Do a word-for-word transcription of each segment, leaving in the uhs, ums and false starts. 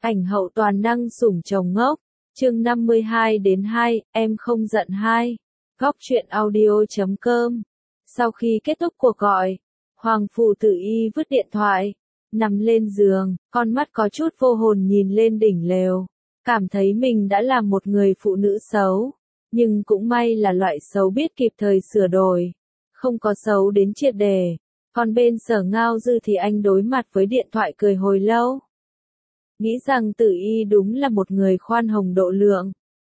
Ảnh hậu toàn năng sủng chồng ngốc. Chương năm mươi hai đến hai, em không giận hai. Góc truyện audio chấm com. Sau khi kết thúc cuộc gọi, Hoàng Phủ Tử Y vứt điện thoại, nằm lên giường, con mắt có chút vô hồn nhìn lên đỉnh lều, cảm thấy mình đã là một người phụ nữ xấu, nhưng cũng may là loại xấu biết kịp thời sửa đổi, không có xấu đến triệt để. Còn bên Sở Ngao Dư thì anh đối mặt với điện thoại cười hồi lâu. Nghĩ rằng Tử Y đúng là một người khoan hồng độ lượng,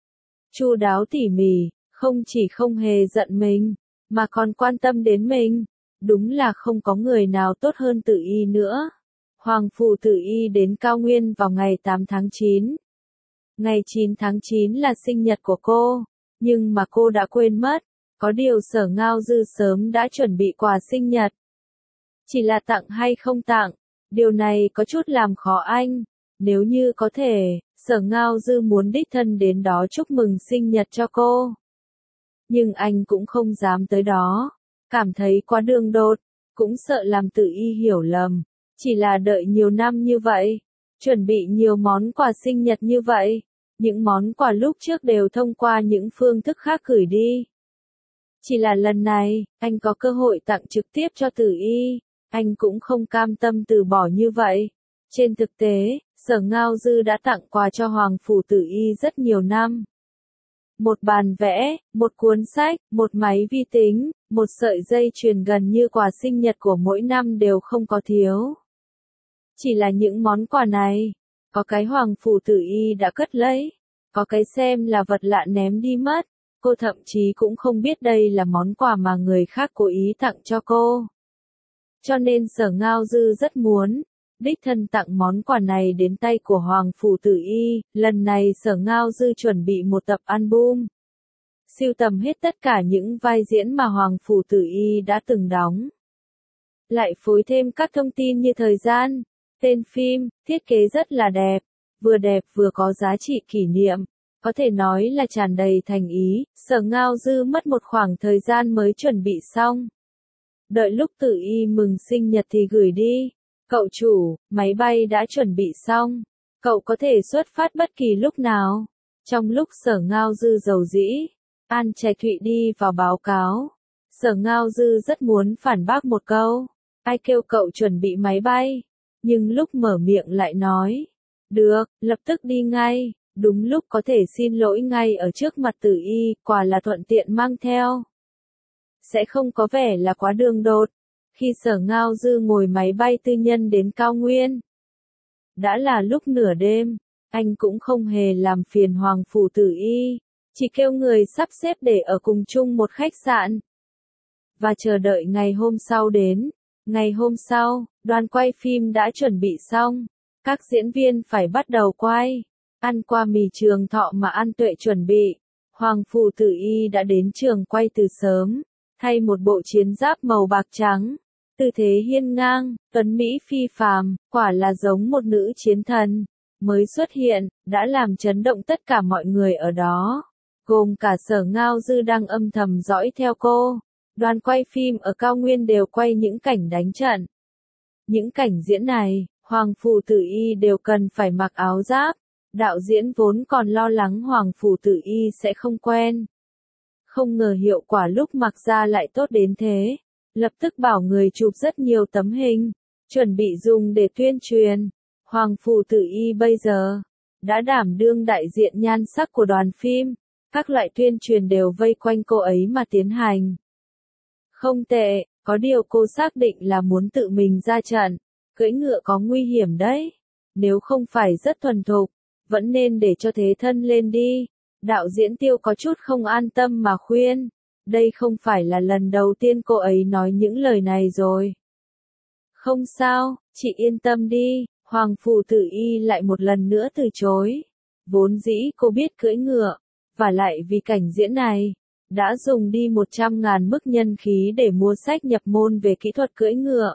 chu đáo tỉ mỉ, không chỉ không hề giận mình, mà còn quan tâm đến mình. Đúng là không có người nào tốt hơn Tử Y nữa. Hoàng Phủ Tử Y đến Cao Nguyên vào ngày tám tháng chín. Ngày chín tháng chín là sinh nhật của cô, nhưng mà cô đã quên mất. Có điều Sở Ngao Dư sớm đã chuẩn bị quà sinh nhật. Chỉ là tặng hay không tặng, điều này có chút làm khó anh. Nếu như có thể, Sở Ngao Dư muốn đích thân đến đó chúc mừng sinh nhật cho cô. Nhưng anh cũng không dám tới đó, cảm thấy quá đường đột, cũng sợ làm Tử Y hiểu lầm. Chỉ là đợi nhiều năm như vậy, chuẩn bị nhiều món quà sinh nhật như vậy, những món quà lúc trước đều thông qua những phương thức khác gửi đi. Chỉ là lần này, anh có cơ hội tặng trực tiếp cho Tử Y, anh cũng không cam tâm từ bỏ như vậy. Trên thực tế, Sở Ngao Dư đã tặng quà cho Hoàng Phủ Tử Y rất nhiều năm. Một bàn vẽ, một cuốn sách, một máy vi tính, một sợi dây chuyền gần như quà sinh nhật của mỗi năm đều không có thiếu. Chỉ là những món quà này, có cái Hoàng Phủ Tử Y đã cất lấy, có cái xem là vật lạ ném đi mất. Cô thậm chí cũng không biết đây là món quà mà người khác cố ý tặng cho cô. Cho nên Sở Ngao Dư rất muốn đích thân tặng món quà này đến tay của Hoàng Phủ Tử Y. Lần này Sở Ngao Dư chuẩn bị một tập album, sưu tầm hết tất cả những vai diễn mà Hoàng Phủ Tử Y đã từng đóng. Lại phối thêm các thông tin như thời gian, tên phim, thiết kế rất là đẹp, vừa đẹp vừa có giá trị kỷ niệm. Có thể nói là tràn đầy thành ý. Sở Ngao Dư mất một khoảng thời gian mới chuẩn bị xong. Đợi lúc Tử Y mừng sinh nhật thì gửi đi. Cậu chủ, máy bay đã chuẩn bị xong. Cậu có thể xuất phát bất kỳ lúc nào. Trong lúc Sở Ngao Dư rầu rĩ, An Trạch Thụy đi vào báo cáo. Sở Ngao Dư rất muốn phản bác một câu. Ai kêu cậu chuẩn bị máy bay? Nhưng lúc mở miệng lại nói. Được, lập tức đi ngay. Đúng lúc có thể xin lỗi ngay ở trước mặt Tử Y, quả là thuận tiện mang theo. Sẽ không có vẻ là quá đường đột. Khi Sở Ngao Dư ngồi máy bay tư nhân đến Cao Nguyên, đã là lúc nửa đêm, anh cũng không hề làm phiền Hoàng Phủ Tử Y, chỉ kêu người sắp xếp để ở cùng chung một khách sạn. Và chờ đợi ngày hôm sau đến. Ngày hôm sau, đoàn quay phim đã chuẩn bị xong, các diễn viên phải bắt đầu quay. Ăn qua mì Trường Thọ mà An Tuệ chuẩn bị, Hoàng Phủ Tử Y đã đến trường quay từ sớm, thay một bộ chiến giáp màu bạc trắng, tư thế hiên ngang, tuấn mỹ phi phàm, quả là giống một nữ chiến thần, mới xuất hiện, đã làm chấn động tất cả mọi người ở đó, gồm cả Sở Ngao Dư đang âm thầm dõi theo cô. Đoàn quay phim ở Cao Nguyên đều quay những cảnh đánh trận. Những cảnh diễn này, Hoàng Phủ Tử Y đều cần phải mặc áo giáp. Đạo diễn vốn còn lo lắng Hoàng Phủ Tử Y sẽ không quen. Không ngờ hiệu quả lúc mặc ra lại tốt đến thế. Lập tức bảo người chụp rất nhiều tấm hình, chuẩn bị dùng để tuyên truyền. Hoàng Phủ Tử Y bây giờ đã đảm đương đại diện nhan sắc của đoàn phim. Các loại tuyên truyền đều vây quanh cô ấy mà tiến hành. Không tệ, có điều cô xác định là muốn tự mình ra trận. Cưỡi ngựa có nguy hiểm đấy. Nếu không phải rất thuần thục, vẫn nên để cho thế thân lên đi. Đạo diễn Tiêu có chút không an tâm mà khuyên. Đây không phải là lần đầu tiên cô ấy nói những lời này rồi. Không sao, chị yên tâm đi. Hoàng Phủ Tử Y lại một lần nữa từ chối. Vốn dĩ cô biết cưỡi ngựa, và lại vì cảnh diễn này, đã dùng đi một trăm ngàn mức nhân khí để mua sách nhập môn về kỹ thuật cưỡi ngựa.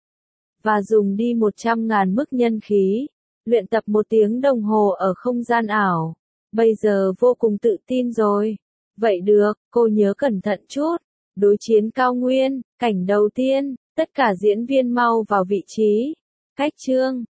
Và dùng đi một trăm ngàn mức nhân khí, luyện tập một tiếng đồng hồ ở không gian ảo. Bây giờ vô cùng tự tin rồi. Vậy được, cô nhớ cẩn thận chút. Đối chiến Cao Nguyên, cảnh đầu tiên, tất cả diễn viên mau vào vị trí. Cách chương.